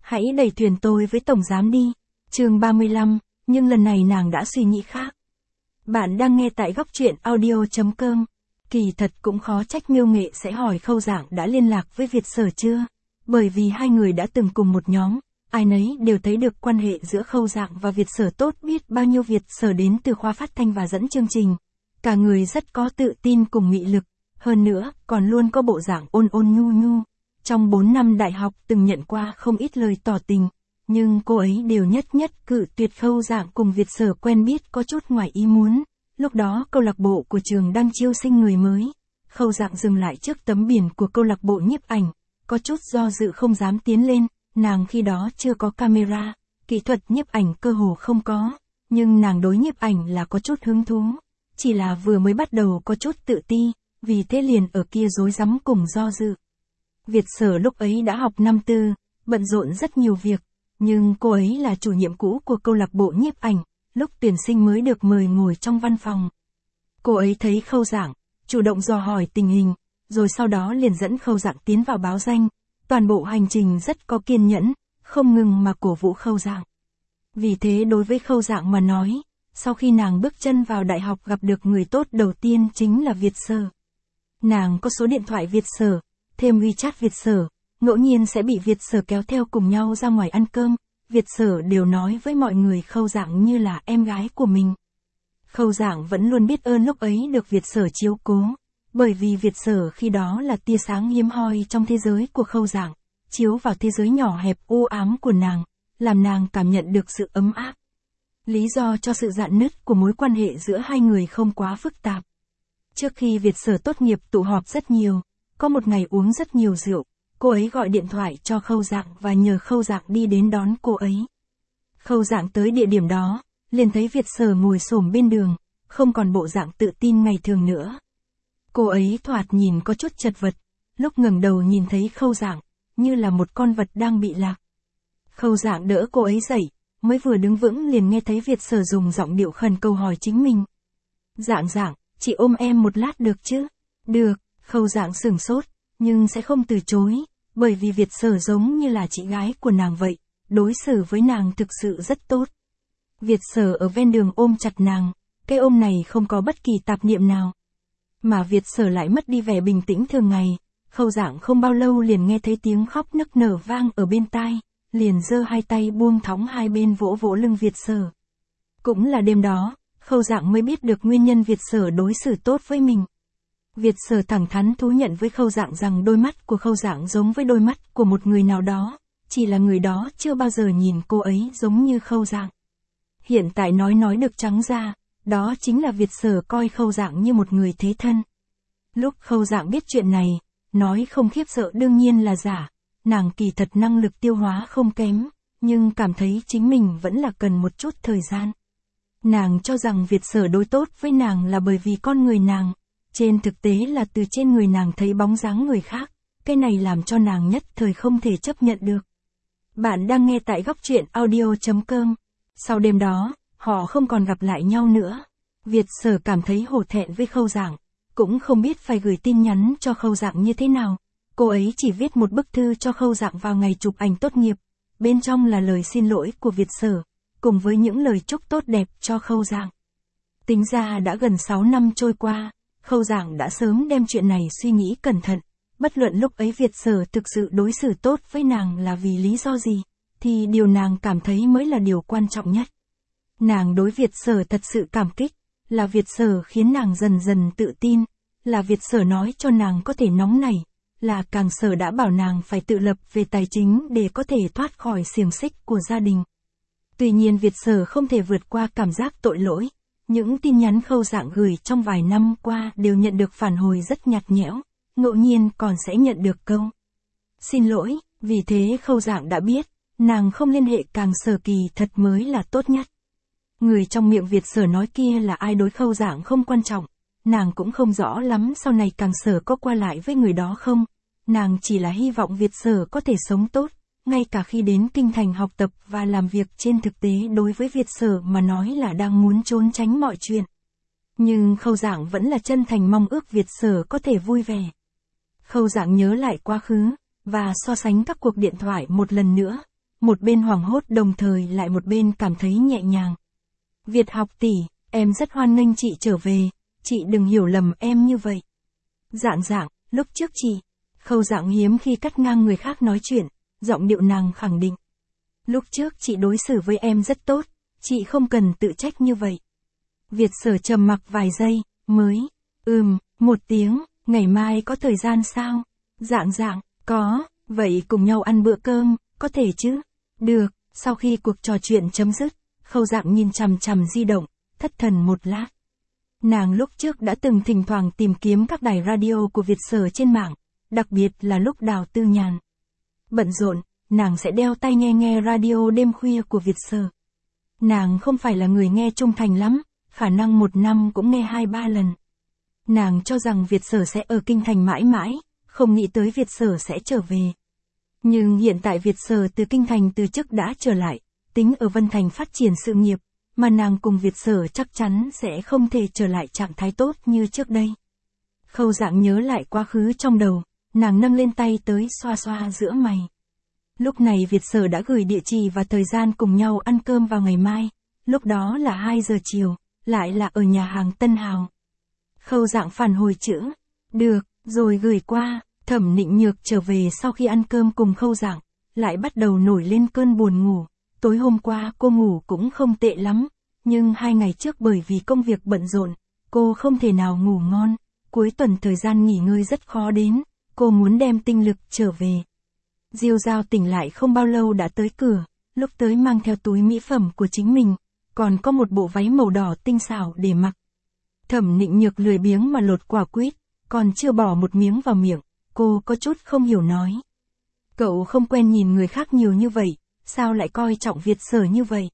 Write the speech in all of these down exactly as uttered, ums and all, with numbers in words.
Hãy đẩy thuyền tôi với tổng giám đi. Chương ba mươi lăm, nhưng lần này nàng đã suy nghĩ khác. Bạn đang nghe tại góc truyện audio chấm com. Kỳ thật cũng khó trách Miêu Nghệ sẽ hỏi Khâu Dạng đã liên lạc với Việt Sở chưa, bởi vì hai người đã từng cùng một nhóm, ai nấy đều thấy được quan hệ giữa Khâu Dạng và Việt Sở tốt biết bao nhiêu. Việt Sở đến từ khoa phát thanh và dẫn chương trình, cả người rất có tự tin cùng nghị lực, hơn nữa còn luôn có bộ dạng ôn ôn nhu nhu. Trong bốn năm đại học từng nhận qua không ít lời tỏ tình, nhưng cô ấy đều nhất nhất cự tuyệt. Khâu Dạng cùng Việt Sở quen biết có chút ngoài ý muốn. Lúc đó câu lạc bộ của trường đang chiêu sinh người mới. Khâu Dạng dừng lại trước tấm biển của câu lạc bộ nhiếp ảnh, có chút do dự không dám tiến lên. Nàng khi đó chưa có camera, kỹ thuật nhiếp ảnh cơ hồ không có, nhưng nàng đối nhiếp ảnh là có chút hứng thú, chỉ là vừa mới bắt đầu có chút tự ti, vì thế liền ở kia rối rắm cùng do dự. Việt Sở lúc ấy đã học năm tư, bận rộn rất nhiều việc, nhưng cô ấy là chủ nhiệm cũ của câu lạc bộ nhiếp ảnh, lúc tuyển sinh mới được mời ngồi trong văn phòng. Cô ấy thấy Khâu Dạng, chủ động dò hỏi tình hình, rồi sau đó liền dẫn Khâu Dạng tiến vào báo danh, toàn bộ hành trình rất có kiên nhẫn, không ngừng mà cổ vũ Khâu Dạng. Vì thế đối với Khâu Dạng mà nói, sau khi nàng bước chân vào đại học gặp được người tốt đầu tiên chính là Việt Sở. Nàng có số điện thoại Việt Sở, thêm WeChat Việt Sở, ngẫu nhiên sẽ bị Việt Sở kéo theo cùng nhau ra ngoài ăn cơm. Việt Sở đều nói với mọi người Khâu Dạng như là em gái của mình. Khâu Dạng vẫn luôn biết ơn lúc ấy được Việt Sở chiếu cố, bởi vì Việt Sở khi đó là tia sáng hiếm hoi trong thế giới của Khâu Dạng, chiếu vào thế giới nhỏ hẹp u ám của nàng, làm nàng cảm nhận được sự ấm áp. Lý do cho sự rạn nứt của mối quan hệ giữa hai người không quá phức tạp. Trước khi Việt Sở tốt nghiệp tụ họp rất nhiều, có một ngày uống rất nhiều rượu, cô ấy gọi điện thoại cho Khâu Dạng và nhờ Khâu Dạng đi đến đón cô ấy. Khâu Dạng tới địa điểm đó, liền thấy Việt Sở ngồi xổm bên đường, không còn bộ dạng tự tin ngày thường nữa. Cô ấy thoạt nhìn có chút chật vật, lúc ngẩng đầu nhìn thấy Khâu Dạng, như là một con vật đang bị lạc. Khâu Dạng đỡ cô ấy dậy, mới vừa đứng vững liền nghe thấy Việt Sở dùng giọng điệu khẩn cầu hỏi chính mình. Dạng Dạng, chị ôm em một lát được chứ? Được, Khâu Dạng sửng sốt, nhưng sẽ không từ chối, bởi vì Việt Sở giống như là chị gái của nàng vậy, đối xử với nàng thực sự rất tốt. Việt Sở ở ven đường ôm chặt nàng, cái ôm này không có bất kỳ tạp niệm nào. Mà Việt Sở lại mất đi vẻ bình tĩnh thường ngày. Khâu Dạng không bao lâu liền nghe thấy tiếng khóc nức nở vang ở bên tai, liền giơ hai tay buông thõng hai bên vỗ vỗ lưng Việt Sở. Cũng là đêm đó, Khâu Dạng mới biết được nguyên nhân Việt Sở đối xử tốt với mình. Việt Sở thẳng thắn thú nhận với Khâu Dạng rằng đôi mắt của Khâu Dạng giống với đôi mắt của một người nào đó, chỉ là người đó chưa bao giờ nhìn cô ấy giống như Khâu Dạng. Hiện tại nói nói được trắng ra, đó chính là Việt Sở coi Khâu Dạng như một người thế thân. Lúc Khâu Dạng biết chuyện này, nói không khiếp sợ đương nhiên là giả, nàng kỳ thật năng lực tiêu hóa không kém, nhưng cảm thấy chính mình vẫn là cần một chút thời gian. Nàng cho rằng Việt Sở đối tốt với nàng là bởi vì con người nàng, trên thực tế là từ trên người nàng thấy bóng dáng người khác, cái này làm cho nàng nhất thời không thể chấp nhận được. Bạn đang nghe tại góc truyện audio chấm com. Sau đêm đó, họ không còn gặp lại nhau nữa. Việt Sở cảm thấy hổ thẹn với Khâu Dạng, cũng không biết phải gửi tin nhắn cho Khâu Dạng như thế nào. Cô ấy chỉ viết một bức thư cho Khâu Dạng vào ngày chụp ảnh tốt nghiệp, bên trong là lời xin lỗi của Việt Sở, cùng với những lời chúc tốt đẹp cho Khâu Dạng. Tính ra đã gần sáu năm trôi qua, Khâu Dạng đã sớm đem chuyện này suy nghĩ cẩn thận, bất luận lúc ấy Việt Sở thực sự đối xử tốt với nàng là vì lý do gì, thì điều nàng cảm thấy mới là điều quan trọng nhất. Nàng đối Việt Sở thật sự cảm kích, là Việt Sở khiến nàng dần dần tự tin, là Việt Sở nói cho nàng có thể nóng nảy, là Càng Sở đã bảo nàng phải tự lập về tài chính để có thể thoát khỏi xiềng xích của gia đình. Tuy nhiên Việt Sở không thể vượt qua cảm giác tội lỗi, những tin nhắn Khâu Dạng gửi trong vài năm qua đều nhận được phản hồi rất nhạt nhẽo, ngẫu nhiên còn sẽ nhận được câu xin lỗi, vì thế Khâu Dạng đã biết, nàng không liên hệ Càng Sở kỳ thật mới là tốt nhất. Người trong miệng Việt Sở nói kia là ai đối Khâu Dạng không quan trọng, nàng cũng không rõ lắm sau này Càng Sở có qua lại với người đó không, nàng chỉ là hy vọng Việt Sở có thể sống tốt, ngay cả khi đến Kinh Thành học tập và làm việc. Trên thực tế đối với Việt Sở mà nói là đang muốn trốn tránh mọi chuyện. Nhưng Khâu Dạng vẫn là chân thành mong ước Việt Sở có thể vui vẻ. Khâu Dạng nhớ lại quá khứ, và so sánh các cuộc điện thoại một lần nữa. một bên hoảng hốt đồng thời lại một bên cảm thấy nhẹ nhàng. Việt học tỷ, em rất hoan nghênh chị trở về, chị đừng hiểu lầm em như vậy. Dạng dạng, lúc trước chị, Khâu Dạng hiếm khi cắt ngang người khác nói chuyện, giọng điệu nàng khẳng định. Lúc trước chị đối xử với em rất tốt, chị không cần tự trách như vậy. Việt Sở trầm mặc vài giây, mới, ừm, một tiếng, ngày mai có thời gian sao? Dạng dạng, có, vậy cùng nhau ăn bữa cơm, có thể chứ? Được, sau khi cuộc trò chuyện chấm dứt, Khâu Dạng nhìn chằm chằm di động, thất thần một lát. Nàng lúc trước đã từng thỉnh thoảng tìm kiếm các đài radio của Việt Sở trên mạng, đặc biệt là lúc Đào Tư Nhàn bận rộn, nàng sẽ đeo tai nghe nghe radio đêm khuya của Việt Sở. Nàng không phải là người nghe trung thành lắm, khả năng một năm cũng nghe hai ba lần. Nàng cho rằng Việt Sở sẽ ở Kinh Thành mãi mãi, không nghĩ tới Việt Sở sẽ trở về. Nhưng hiện tại Việt Sở từ Kinh Thành từ chức đã trở lại, tính ở Vân Thành phát triển sự nghiệp, mà nàng cùng Việt Sở chắc chắn sẽ không thể trở lại trạng thái tốt như trước đây. Khâu Dạng nhớ lại quá khứ trong đầu, nàng nâng lên tay tới xoa xoa giữa mày. Lúc này Việt Sở đã gửi địa chỉ và thời gian cùng nhau ăn cơm vào ngày mai, lúc đó là hai giờ chiều, lại là ở nhà hàng Tân Hào. Khâu Dạng phản hồi chữ, được, rồi gửi qua. Thẩm Nịnh Nhược trở về sau khi ăn cơm cùng Khâu Dạng, lại bắt đầu nổi lên cơn buồn ngủ. Tối hôm qua cô ngủ cũng không tệ lắm, nhưng hai ngày trước bởi vì công việc bận rộn, cô không thể nào ngủ ngon. Cuối tuần thời gian nghỉ ngơi rất khó đến, cô muốn đem tinh lực trở về. Diêu Giao tỉnh lại không bao lâu đã tới cửa, lúc tới mang theo túi mỹ phẩm của chính mình, còn có một bộ váy màu đỏ tinh xảo để mặc. Thẩm Nịnh Nhược lười biếng mà lột quả quýt, còn chưa bỏ một miếng vào miệng, cô có chút không hiểu nói. Cậu không quen nhìn người khác nhiều như vậy, sao lại coi trọng Việt Sở như vậy?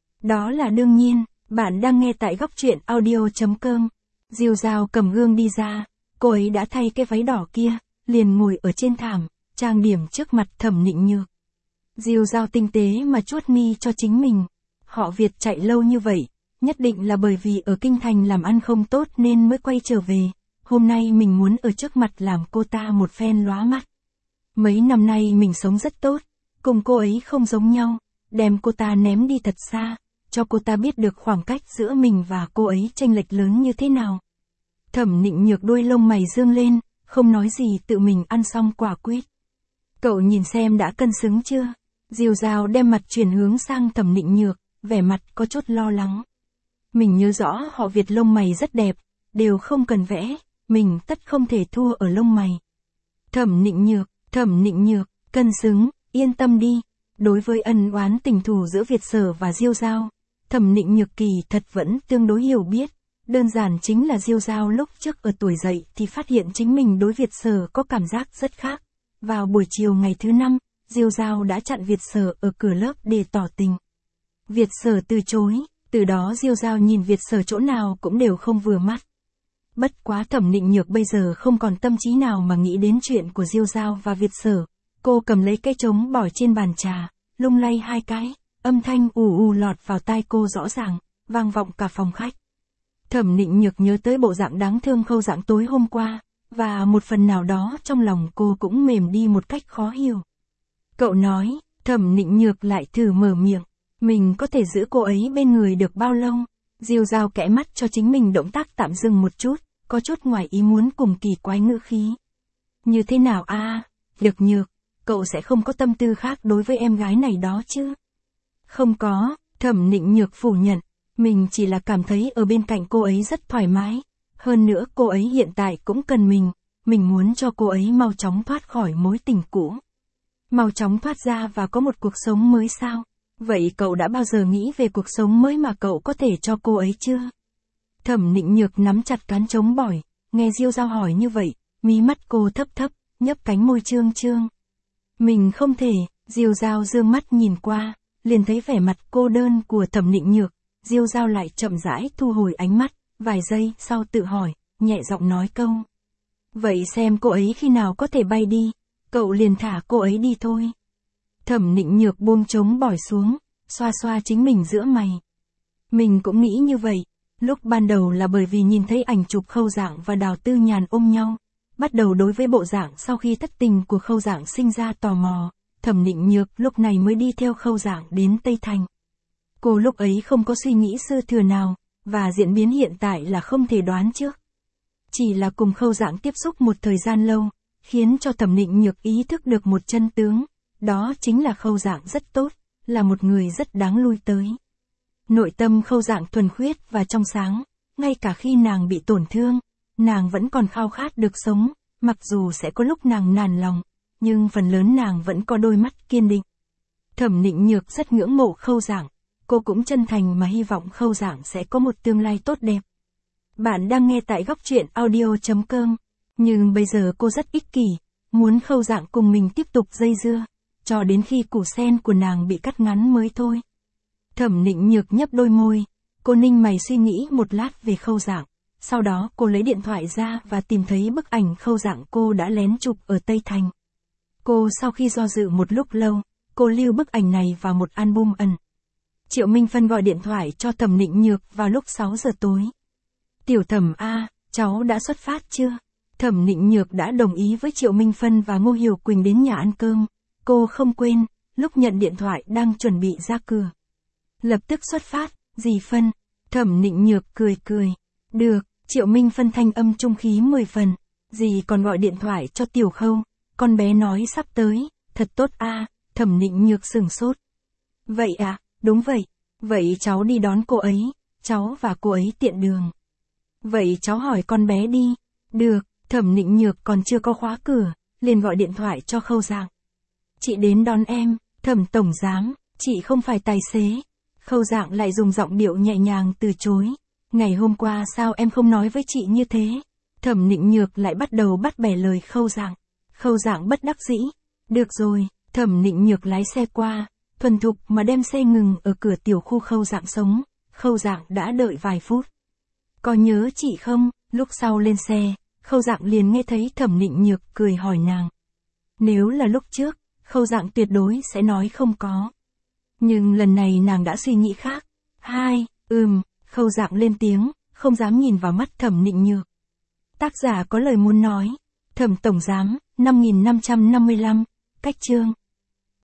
Đó là đương nhiên, bạn đang nghe tại góc truyện audio chấm com. Diêu Giao cầm gương đi ra, cô ấy đã thay cái váy đỏ kia, liền ngồi ở trên thảm, trang điểm trước mặt Thẩm Nịnh Nhược. Diêu Giao tinh tế mà chuốt mi cho chính mình. Họ Việt chạy lâu như vậy, nhất định là bởi vì ở Kinh Thành làm ăn không tốt nên mới quay trở về. Hôm nay mình muốn ở trước mặt làm cô ta một phen lóa mắt. Mấy năm nay mình sống rất tốt, cùng cô ấy không giống nhau, đem cô ta ném đi thật xa, cho cô ta biết được khoảng cách giữa mình và cô ấy chênh lệch lớn như thế nào. Thẩm Nịnh Nhược đuôi lông mày dương lên, không nói gì tự mình ăn xong quả quýt. Cậu nhìn xem đã cân xứng chưa? Diêu Giao đem mặt chuyển hướng sang Thẩm Nịnh Nhược, vẻ mặt có chút lo lắng. Mình nhớ rõ họ Việt lông mày rất đẹp, đều không cần vẽ, mình tất không thể thua ở lông mày. Thẩm Nịnh Nhược, Thẩm Nịnh Nhược, cân xứng, yên tâm đi. Đối với ân oán tình thù giữa Việt Sở và Diêu Giao, Thẩm Nịnh Nhược kỳ thật vẫn tương đối hiểu biết. Đơn giản chính là Diêu Giao lúc trước ở tuổi dậy thì phát hiện chính mình đối Việt Sở có cảm giác rất khác. Vào buổi chiều ngày thứ năm, Diêu Giao đã chặn Việt Sở ở cửa lớp để tỏ tình. Việt Sở từ chối, từ đó Diêu Giao nhìn Việt Sở chỗ nào cũng đều không vừa mắt. Bất quá Thẩm Nịnh Nhược bây giờ không còn tâm trí nào mà nghĩ đến chuyện của Diêu Giao và Việt Sở. Cô cầm lấy cái trống bỏ trên bàn trà, lung lay hai cái, âm thanh ù ù lọt vào tai cô rõ ràng, vang vọng cả phòng khách. Thẩm Nịnh Nhược nhớ tới bộ dạng đáng thương Khâu Dạng tối hôm qua, và một phần nào đó trong lòng cô cũng mềm đi một cách khó hiểu. Cậu nói, Thẩm Nịnh Nhược lại thử mở miệng, mình có thể giữ cô ấy bên người được bao lâu? Diêu Giao kẽ mắt cho chính mình động tác tạm dừng một chút, có chút ngoài ý muốn cùng kỳ quái ngữ khí. Như thế nào a? À, Nhược Nhược, cậu sẽ không có tâm tư khác đối với em gái này đó chứ? Không có, Thẩm Nịnh Nhược phủ nhận, mình chỉ là cảm thấy ở bên cạnh cô ấy rất thoải mái. Hơn nữa cô ấy hiện tại cũng cần mình, mình muốn cho cô ấy mau chóng thoát khỏi mối tình cũ. Mau chóng thoát ra và có một cuộc sống mới sao? Vậy cậu đã bao giờ nghĩ về cuộc sống mới mà cậu có thể cho cô ấy chưa? Thẩm Nịnh Nhược nắm chặt cán trống bỏi, nghe Diêu Giao hỏi như vậy, mí mắt cô thấp thấp, nhấp cánh môi trương trương. Mình không thể, Diêu Giao dương mắt nhìn qua, liền thấy vẻ mặt cô đơn của Thẩm Nịnh Nhược, Diêu Giao lại chậm rãi thu hồi ánh mắt, vài giây sau tự hỏi, nhẹ giọng nói câu. Vậy xem cô ấy khi nào có thể bay đi, cậu liền thả cô ấy đi thôi. Thẩm Nịnh Nhược buông trống bỏi xuống, xoa xoa chính mình giữa mày. Mình cũng nghĩ như vậy, lúc ban đầu là bởi vì nhìn thấy ảnh chụp Khâu Dạng và Đào Tư Nhàn ôm nhau, bắt đầu đối với bộ dạng sau khi thất tình của Khâu Dạng sinh ra tò mò, Thẩm Nịnh Nhược lúc này mới đi theo Khâu Dạng đến Tây Thành. Cô lúc ấy không có suy nghĩ dư thừa nào, và diễn biến hiện tại là không thể đoán trước. Chỉ là cùng Khâu Dạng tiếp xúc một thời gian lâu, khiến cho Thẩm Nịnh Nhược ý thức được một chân tướng, đó chính là Khâu Dạng rất tốt, là một người rất đáng lui tới. Nội tâm Khâu Dạng thuần khiết và trong sáng, ngay cả khi nàng bị tổn thương, nàng vẫn còn khao khát được sống, mặc dù sẽ có lúc nàng nản lòng, nhưng phần lớn nàng vẫn có đôi mắt kiên định. Thẩm Nịnh Nhược rất ngưỡng mộ Khâu Dạng, cô cũng chân thành mà hy vọng Khâu Dạng sẽ có một tương lai tốt đẹp. Bạn đang nghe tại góc truyện audio chấm com, nhưng bây giờ cô rất ích kỷ, muốn Khâu Dạng cùng mình tiếp tục dây dưa, cho đến khi củ sen của nàng bị cắt ngắn mới thôi. Thẩm Nịnh Nhược nhấp đôi môi, cô ninh mày suy nghĩ một lát về Khâu Dạng, sau đó cô lấy điện thoại ra và tìm thấy bức ảnh Khâu Dạng cô đã lén chụp ở Tây Thành. Cô sau khi do dự một lúc lâu, cô lưu bức ảnh này vào một album ẩn. Triệu Minh Phân gọi điện thoại cho Thẩm Nịnh Nhược vào lúc sáu giờ tối. Tiểu Thẩm a, cháu đã xuất phát chưa? Thẩm Nịnh Nhược đã đồng ý với Triệu Minh Phân và Ngô Hiểu Quỳnh đến nhà ăn cơm. Cô không quên, lúc nhận điện thoại đang chuẩn bị ra cửa. Lập tức xuất phát, dì Phân. Thẩm Nịnh Nhược cười cười. Được, Triệu Minh Phân thanh âm trung khí mười phần. Dì còn gọi điện thoại cho Tiểu Khâu. Con bé nói sắp tới, thật tốt a. Thẩm Nịnh Nhược sửng sốt. Vậy à, đúng vậy. Vậy cháu đi đón cô ấy, cháu và cô ấy tiện đường. Vậy cháu hỏi con bé đi. Được, Thẩm Nịnh Nhược còn chưa có khóa cửa, liền gọi điện thoại cho Khâu Dạng. Chị đến đón em, Thẩm tổng giám, chị không phải tài xế. Khâu Dạng lại dùng giọng điệu nhẹ nhàng từ chối. Ngày hôm qua sao em không nói với chị như thế? Thẩm Nịnh Nhược lại bắt đầu bắt bẻ lời Khâu Dạng. Khâu Dạng bất đắc dĩ. Được rồi, Thẩm Nịnh Nhược lái xe qua, thuần thục mà đem xe ngừng ở cửa tiểu khu Khâu Dạng sống. Khâu Dạng đã đợi vài phút. Có nhớ chị không? Lúc sau lên xe, Khâu Dạng liền nghe thấy Thẩm Nịnh Nhược cười hỏi nàng. Nếu là lúc trước, Khâu Dạng tuyệt đối sẽ nói không có. Nhưng lần này nàng đã suy nghĩ khác. Hai, ừm, Khâu Dạng lên tiếng, không dám nhìn vào mắt Thẩm Nịnh Nhược. Tác giả có lời muốn nói. Thẩm tổng giám, năm nghìn năm trăm năm mươi lăm, cách chương.